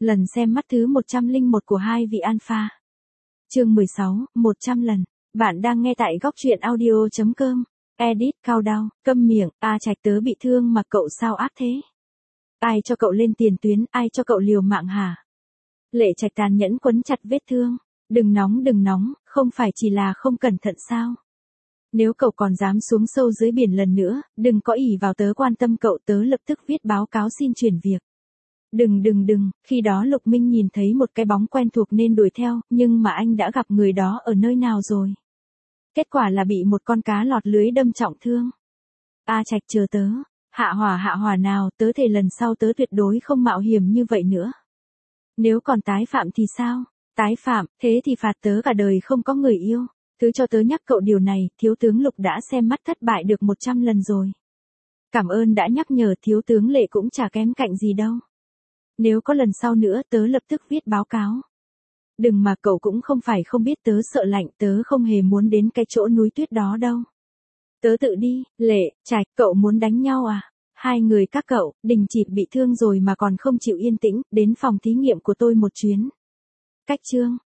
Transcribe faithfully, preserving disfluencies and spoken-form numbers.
Lần xem mắt thứ một trăm lẻ một của hai vị alpha. Chương mười sáu, một trăm lần. Bạn đang nghe tại góc truyện audio chấm com. Edit, cao đau, câm miệng, A Trạch tớ bị thương mà cậu sao ác thế? Ai cho cậu lên tiền tuyến, ai cho cậu liều mạng hả? Lệ Trạch tàn nhẫn quấn chặt vết thương. Đừng nóng đừng nóng, không phải chỉ là không cẩn thận sao? Nếu cậu còn dám xuống sâu dưới biển lần nữa, đừng có ỷ vào tớ quan tâm cậu, tớ lập tức viết báo cáo xin chuyển việc. Đừng đừng đừng, khi đó Lục Minh nhìn thấy một cái bóng quen thuộc nên đuổi theo, nhưng mà anh đã gặp người đó ở nơi nào rồi? Kết quả là bị một con cá lọt lưới đâm trọng thương. A Trạch chờ tớ, hạ hỏa hạ hỏa nào, tớ thề lần sau tớ tuyệt đối không mạo hiểm như vậy nữa. Nếu còn tái phạm thì sao? Tái phạm, thế thì phạt tớ cả đời không có người yêu. Thứ cho tớ nhắc cậu điều này, thiếu tướng Lục đã xem mắt thất bại được một trăm lần rồi. Cảm ơn đã nhắc nhở, thiếu tướng Lệ cũng chả kém cạnh gì đâu. Nếu có lần sau nữa tớ lập tức viết báo cáo. Đừng mà cậu cũng không phải không biết tớ sợ lạnh, tớ không hề muốn đến cái chỗ núi tuyết đó đâu. Tớ tự đi. Lệ, Trạch, cậu muốn đánh nhau à? Hai người các cậu, Đình Chịp bị thương rồi mà còn không chịu yên tĩnh, đến phòng thí nghiệm của tôi một chuyến. Cách chương,